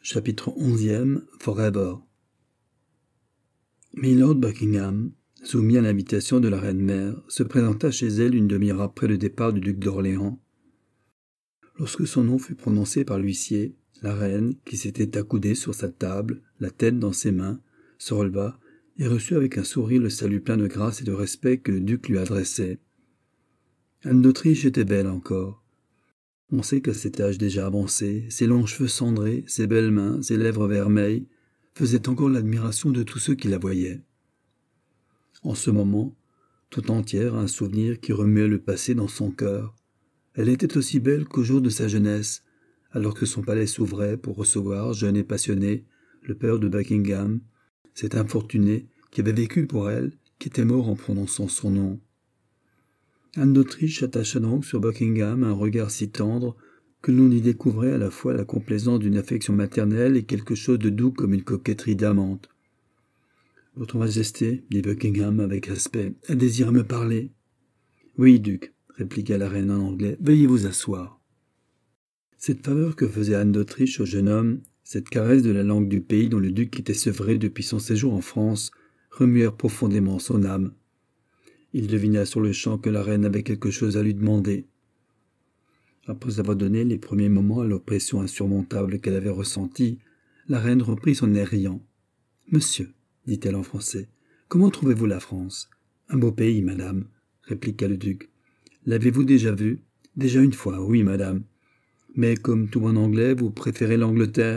Chapitre 11e. Forever. Milord Buckingham, soumis à l'invitation de la reine-mère, se présenta chez elle une demi-heure après le départ du duc d'Orléans. Lorsque son nom fut prononcé par l'huissier, la reine, qui s'était accoudée sur sa table, la tête dans ses mains, se releva et reçut avec un sourire le salut plein de grâce et de respect que le duc lui adressait. Anne d'Autriche était belle encore. On sait qu'à cet âge déjà avancé, ses longs cheveux cendrés, ses belles mains, ses lèvres vermeilles, faisaient encore l'admiration de tous ceux qui la voyaient. En ce moment, tout entière un souvenir qui remuait le passé dans son cœur. Elle était aussi belle qu'au jour de sa jeunesse, alors que son palais s'ouvrait pour recevoir, jeune et passionné, le père de Buckingham, cet infortuné qui avait vécu pour elle, qui était mort en prononçant son nom. Anne d'Autriche attacha donc sur Buckingham un regard si tendre que l'on y découvrait à la fois la complaisance d'une affection maternelle et quelque chose de doux comme une coquetterie d'amante. « Votre Majesté, dit Buckingham avec respect, a désiré me parler. »« Oui, duc, répliqua la reine en anglais, veuillez vous asseoir. » Cette faveur que faisait Anne d'Autriche au jeune homme, cette caresse de la langue du pays dont le duc était sevré depuis son séjour en France, remuèrent profondément son âme. Il devina sur le champ que la reine avait quelque chose à lui demander. Après avoir donné les premiers moments à l'oppression insurmontable qu'elle avait ressentie, la reine reprit son air riant. « Monsieur, dit-elle en français, comment trouvez-vous la France ? » ?»« Un beau pays, madame, répliqua le duc. « L'avez-vous déjà vu ? » ?»« Déjà une fois, oui, madame. »« Mais comme tout bon anglais, vous préférez l'Angleterre ? » ?»«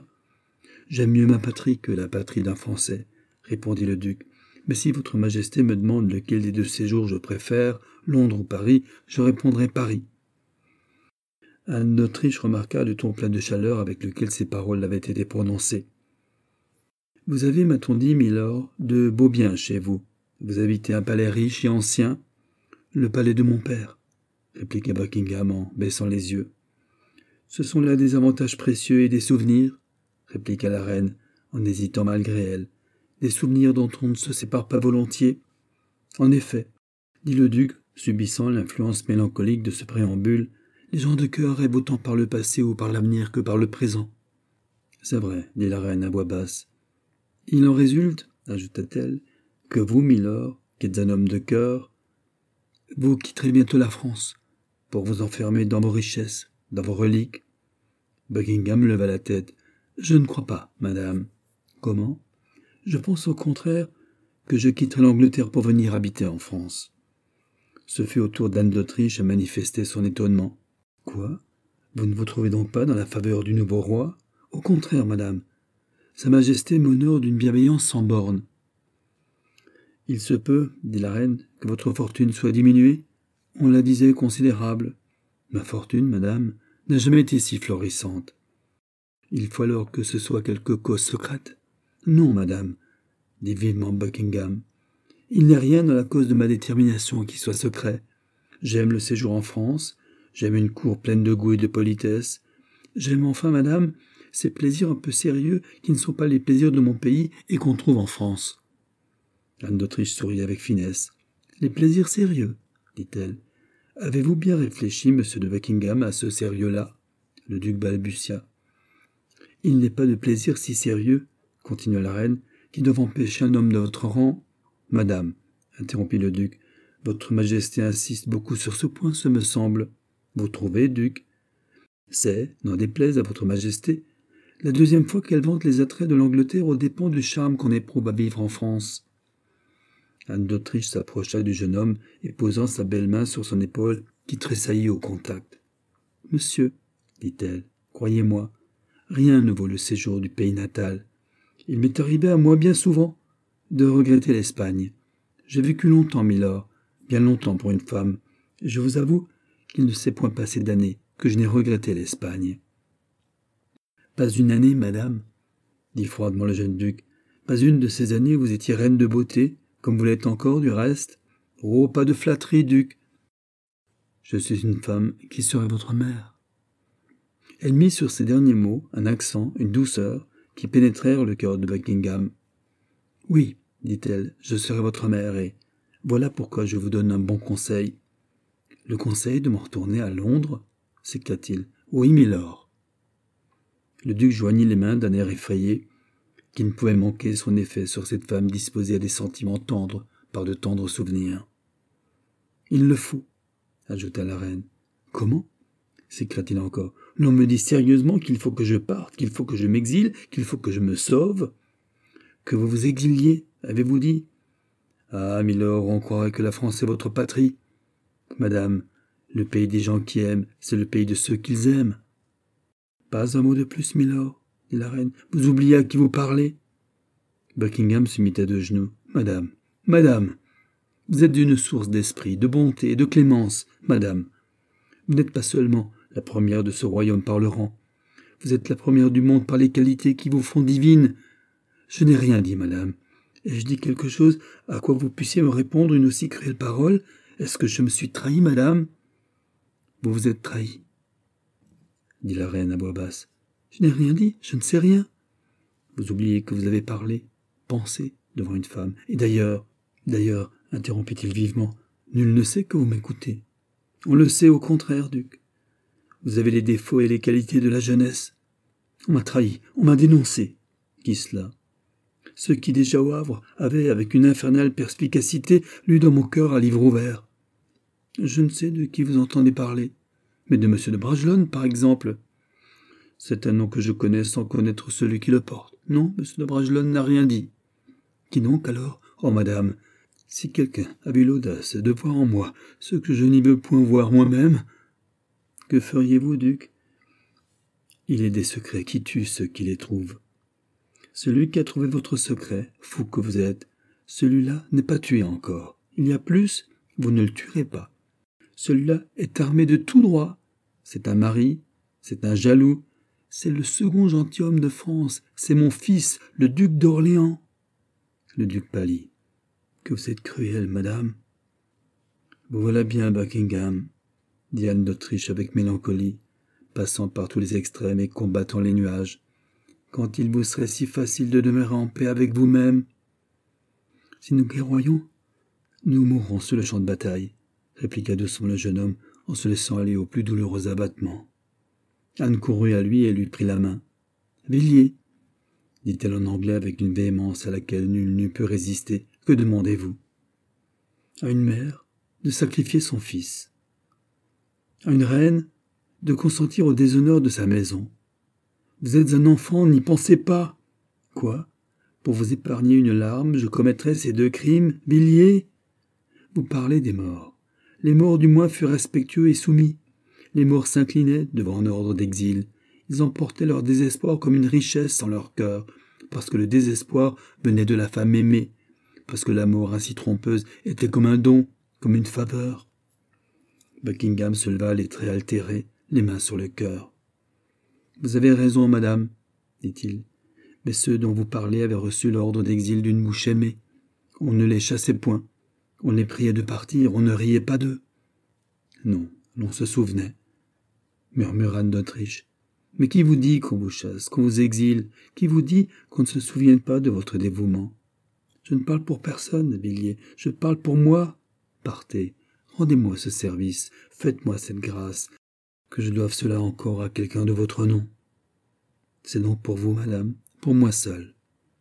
J'aime mieux ma patrie que la patrie d'un Français, » répondit le duc. « Mais si votre majesté me demande lequel des deux séjours je préfère, Londres ou Paris, je répondrai Paris. » Anne d'Autriche remarqua le ton plein de chaleur avec lequel ces paroles avaient été prononcées. « Vous avez, m'a-t-on dit, milord, de beaux biens chez vous. Vous habitez un palais riche et ancien. »« Le palais de mon père, » répliqua Buckingham en baissant les yeux. « Ce sont là des avantages précieux et des souvenirs, » répliqua la reine, en hésitant malgré elle. « Des souvenirs dont on ne se sépare pas volontiers. »« En effet, » dit le duc, subissant l'influence mélancolique de ce préambule, « les gens de cœur rêvent autant par le passé ou par l'avenir que par le présent. »« C'est vrai, » dit la reine à voix basse. « Il en résulte, ajouta-t-elle, que vous, milord, qui êtes un homme de cœur, vous quitterez bientôt la France, pour vous enfermer dans vos richesses, dans vos reliques. » Buckingham leva la tête. « Je ne crois pas, madame. »« Comment ? » ?»« Je pense au contraire que je quitterai l'Angleterre pour venir habiter en France. » Ce fut au tour d'Anne d'Autriche à manifester son étonnement. « Quoi ? Vous ne vous trouvez donc pas dans la faveur du nouveau roi ? » ?»« Au contraire, madame. Sa Majesté m'honore d'une bienveillance sans borne. »« Il se peut, dit la reine, que votre fortune soit diminuée ? On la disait considérable. »« Ma fortune, madame, n'a jamais été si florissante. »« Il faut alors que ce soit quelque cause secrète ? » ?»« Non, madame, dit vivement Buckingham. Il n'y a rien dans la cause de ma détermination qui soit secret. J'aime le séjour en France, j'aime une cour pleine de goût et de politesse. J'aime enfin, madame, ces plaisirs un peu sérieux qui ne sont pas les plaisirs de mon pays et qu'on trouve en France. Anne d'Autriche sourit avec finesse. « Les plaisirs sérieux, dit-elle. Avez-vous bien réfléchi, monsieur de Buckingham, à ce sérieux-là » Le duc balbutia. « Il n'est pas de plaisir si sérieux, continua la reine, qui doivent empêcher un homme de votre rang. »« Madame, interrompit le duc, votre majesté insiste beaucoup sur ce point, ce me semble. Vous trouvez, duc ? C'est, n'en déplaise à votre majesté, la deuxième fois qu'elle vante les attraits de l'Angleterre aux dépens du charme qu'on éprouve à vivre en France. » Anne d'Autriche s'approcha du jeune homme et posant sa belle main sur son épaule, qui tressaillit au contact. « Monsieur, dit-elle, croyez-moi, rien ne vaut le séjour du pays natal. Il m'est arrivé à moi bien souvent de regretter l'Espagne. J'ai vécu longtemps, milord, bien longtemps pour une femme, et je vous avoue qu'il ne s'est point passé d'année que je n'ai regretté l'Espagne. »« Pas une année, madame, dit froidement le jeune duc. Pas une de ces années où vous étiez reine de beauté, comme vous l'êtes encore du reste. Oh, pas de flatterie, duc. Je suis une femme qui serait votre mère. » Elle mit sur ces derniers mots un accent, une douceur, qui pénétrèrent le cœur de Buckingham. « Oui, dit-elle, je serai votre mère, et voilà pourquoi je vous donne un bon conseil. »« Le conseil de m'en retourner à Londres » s'écria-t-il. « Oui, milord. » Le duc joignit les mains d'un air effrayé, qui ne pouvait manquer son effet sur cette femme disposée à des sentiments tendres par de tendres souvenirs. « Il le faut, » ajouta la reine. « Comment » s'écria-t-il encore. « L'on me dit sérieusement qu'il faut que je parte, qu'il faut que je m'exile, qu'il faut que je me sauve. Que vous vous exiliez, avez-vous dit ? Ah, milord, on croirait que la France est votre patrie. Madame, le pays des gens qui aiment, c'est le pays de ceux qu'ils aiment. » « Pas un mot de plus, milord, » dit la reine. « Vous oubliez à qui vous parlez. » Buckingham se mit à deux genoux. « Madame, madame, vous êtes d'une source d'esprit, de bonté et de clémence, madame. Vous n'êtes pas seulement la première de ce royaume par le rang. Vous êtes la première du monde par les qualités qui vous font divine. Je n'ai rien dit, madame. Ai-je dit quelque chose à quoi vous puissiez me répondre une aussi cruelle parole? Est-ce que je me suis trahi, madame? » « Vous vous êtes trahi, » dit la reine à voix basse. « Je n'ai rien dit, je ne sais rien. Vous oubliez que vous avez parlé, pensé devant une femme. Et d'ailleurs, interrompit-il vivement, nul ne sait que vous m'écoutez. On le sait au contraire, duc. Vous avez les défauts et les qualités de la jeunesse. On m'a trahi, on m'a dénoncé. Qui cela? Ceux qui déjà au Havre avaient, avec une infernale perspicacité, lu dans mon cœur à livre ouvert. Je ne sais de qui vous entendez parler, mais de M. de Bragelonne, par exemple. C'est un nom que je connais sans connaître celui qui le porte. Non, M. de Bragelonne n'a rien dit. Qui donc, alors? Oh, madame, si quelqu'un avait l'audace de voir en moi ce que je n'y veux point voir moi-même, que feriez-vous, duc? Il est des secrets qui tuent ceux qui les trouvent. Celui qui a trouvé votre secret, fou que vous êtes, celui-là n'est pas tué encore. Il y a plus, vous ne le tuerez pas. Celui-là est armé de tout droit. C'est un mari, c'est un jaloux, c'est le second gentilhomme de France, c'est mon fils, le duc d'Orléans. Le duc pâlit. Que vous êtes cruelle, madame. Vous voilà bien, Buckingham, dit Anne d'Autriche avec mélancolie, passant par tous les extrêmes et combattant les nuages. Quand il vous serait si facile de demeurer en paix avec vous-même. Si nous guerroyons, nous mourrons sur le champ de bataille, répliqua doucement le jeune homme en se laissant aller au plus douloureux abattement. Anne courut à lui et lui prit la main. « Villiers, » dit-elle en anglais avec une véhémence à laquelle nul n'eût pu résister, « que demandez-vous » ? À une mère, de sacrifier son fils. À une reine, de consentir au déshonneur de sa maison. Vous êtes un enfant, n'y pensez pas. Quoi? Pour vous épargner une larme, je commettrais ces deux crimes, Villiers? Vous parlez des morts. Les morts du moins furent respectueux et soumis. Les morts s'inclinaient devant un ordre d'exil. Ils emportaient leur désespoir comme une richesse en leur cœur, parce que le désespoir venait de la femme aimée, parce que la mort ainsi trompeuse était comme un don, comme une faveur. Buckingham se leva les traits altérés, les mains sur le cœur. « Vous avez raison, madame, dit-il, mais ceux dont vous parlez avaient reçu l'ordre d'exil d'une bouche aimée. On ne les chassait point, on les priait de partir, on ne riait pas d'eux. Non, l'on se souvenait, murmura Anne d'Autriche. Mais qui vous dit qu'on vous chasse, qu'on vous exile? Qui vous dit qu'on ne se souvienne pas de votre dévouement? Je ne parle pour personne, Villiers, je parle pour moi. Partez, rendez-moi ce service, faites-moi cette grâce, que je doive cela encore à quelqu'un de votre nom. C'est donc pour vous, madame, pour moi seul.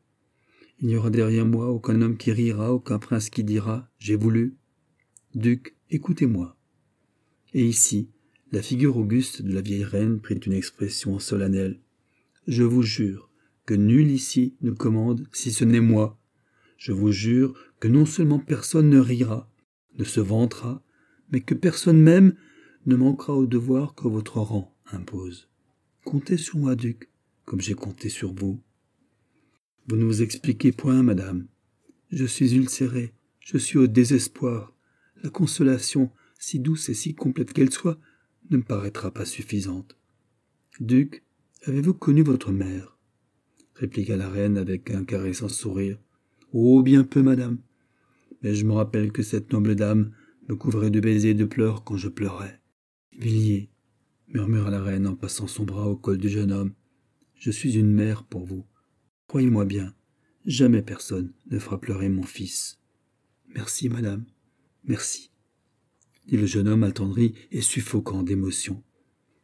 Il n'y aura derrière moi aucun homme qui rira, aucun prince qui dira « j'ai voulu ». Duc, écoutez-moi. Et ici, la figure auguste de la vieille reine prit une expression solennelle. Je vous jure que nul ici ne commande si ce n'est moi. Je vous jure que non seulement personne ne rira, ne se vantera, mais que personne même ne manquera au devoir que votre rang impose. Comptez sur moi, duc, comme j'ai compté sur vous. Vous ne vous expliquez point, madame. Je suis ulcéré, je suis au désespoir. La consolation, si douce et si complète qu'elle soit, ne me paraîtra pas suffisante. Duc, avez-vous connu votre mère? Répliqua la reine avec un caressant sourire. Oh, bien peu, madame. Mais je me rappelle que cette noble dame me couvrait de baisers et de pleurs quand je pleurais. Villiers, murmura la reine en passant son bras au col du jeune homme, je suis une mère pour vous. Croyez-moi bien, jamais personne ne fera pleurer mon fils. Merci, madame, merci, dit le jeune homme attendri et suffocant d'émotion.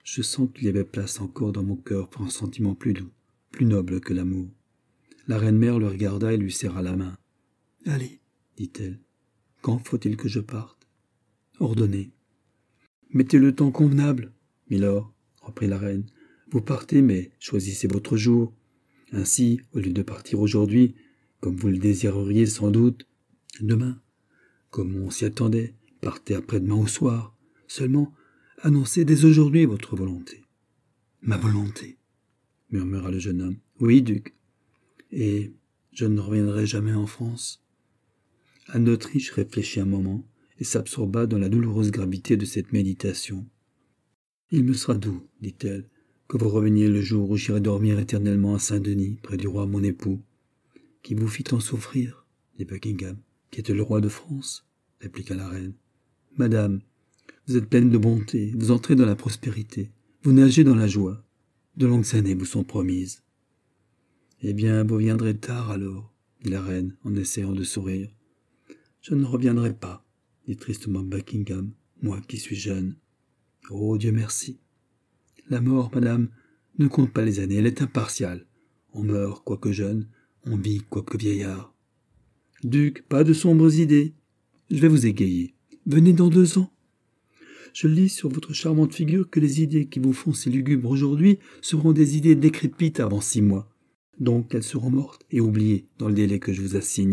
Je sens qu'il y avait place encore dans mon cœur pour un sentiment plus doux, plus noble que l'amour. La reine-mère le regarda et lui serra la main. « Allez, dit-elle, quand faut-il que je parte ? » Ordonnez. « Mettez le temps convenable, milord, reprit la reine. Vous partez, mais choisissez votre jour. Ainsi, au lieu de partir aujourd'hui, comme vous le désireriez sans doute, demain, comme on s'y attendait, partez après-demain au soir. Seulement, annoncez dès aujourd'hui votre volonté. »« Ma volonté, murmura le jeune homme. Oui, duc. Et je ne reviendrai jamais en France. » Anne d'Autriche réfléchit un moment et s'absorba dans la douloureuse gravité de cette méditation. « Il me sera doux, dit-elle, que vous reveniez le jour où j'irai dormir éternellement à Saint-Denis, près du roi mon époux. »« Qui vous fit tant souffrir, dit Buckingham, qui était le roi de France, répliqua la reine. Madame, vous êtes pleine de bonté, vous entrez dans la prospérité, vous nagez dans la joie. De longues années vous sont promises. »« Eh bien, vous viendrez tard alors, dit la reine en essayant de sourire. »« Je ne reviendrai pas, dit tristement Buckingham, moi qui suis jeune. »« Oh, Dieu merci. La mort, madame, ne compte pas les années, elle est impartiale. On meurt quoique jeune, on vit quoique vieillard. »« Duc, pas de sombres idées. Je vais vous égayer. Venez dans 2 ans. Je lis sur votre charmante figure que les idées qui vous font si lugubres aujourd'hui seront des idées décrépites avant 6 mois. Donc elles seront mortes et oubliées dans le délai que je vous assigne. »«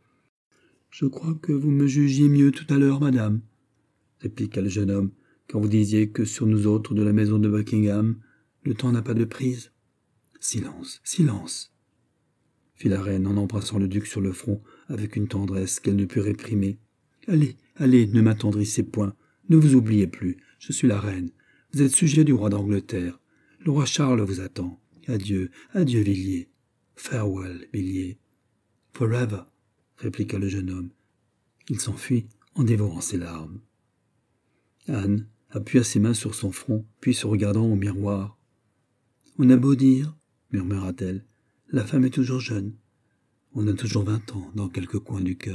Je crois que vous me jugiez mieux tout à l'heure, madame, répliqua le jeune homme, quand vous disiez que sur nous autres de la maison de Buckingham, le temps n'a pas de prise. »« Silence, silence, fit la reine en embrassant le duc sur le front avec une tendresse qu'elle ne put réprimer. Allez, allez, ne m'attendrissez point, ne vous oubliez plus, je suis la reine, vous êtes sujet du roi d'Angleterre, le roi Charles vous attend. Adieu, adieu, Villiers. Farewell, Villiers. Forever, répliqua le jeune homme. Il s'enfuit en dévorant ses larmes. Anne appuya ses mains sur son front, puis se regardant au miroir. « On a beau dire, murmura-t-elle, la femme est toujours jeune. On a toujours 20 ans dans quelque coin du cœur. »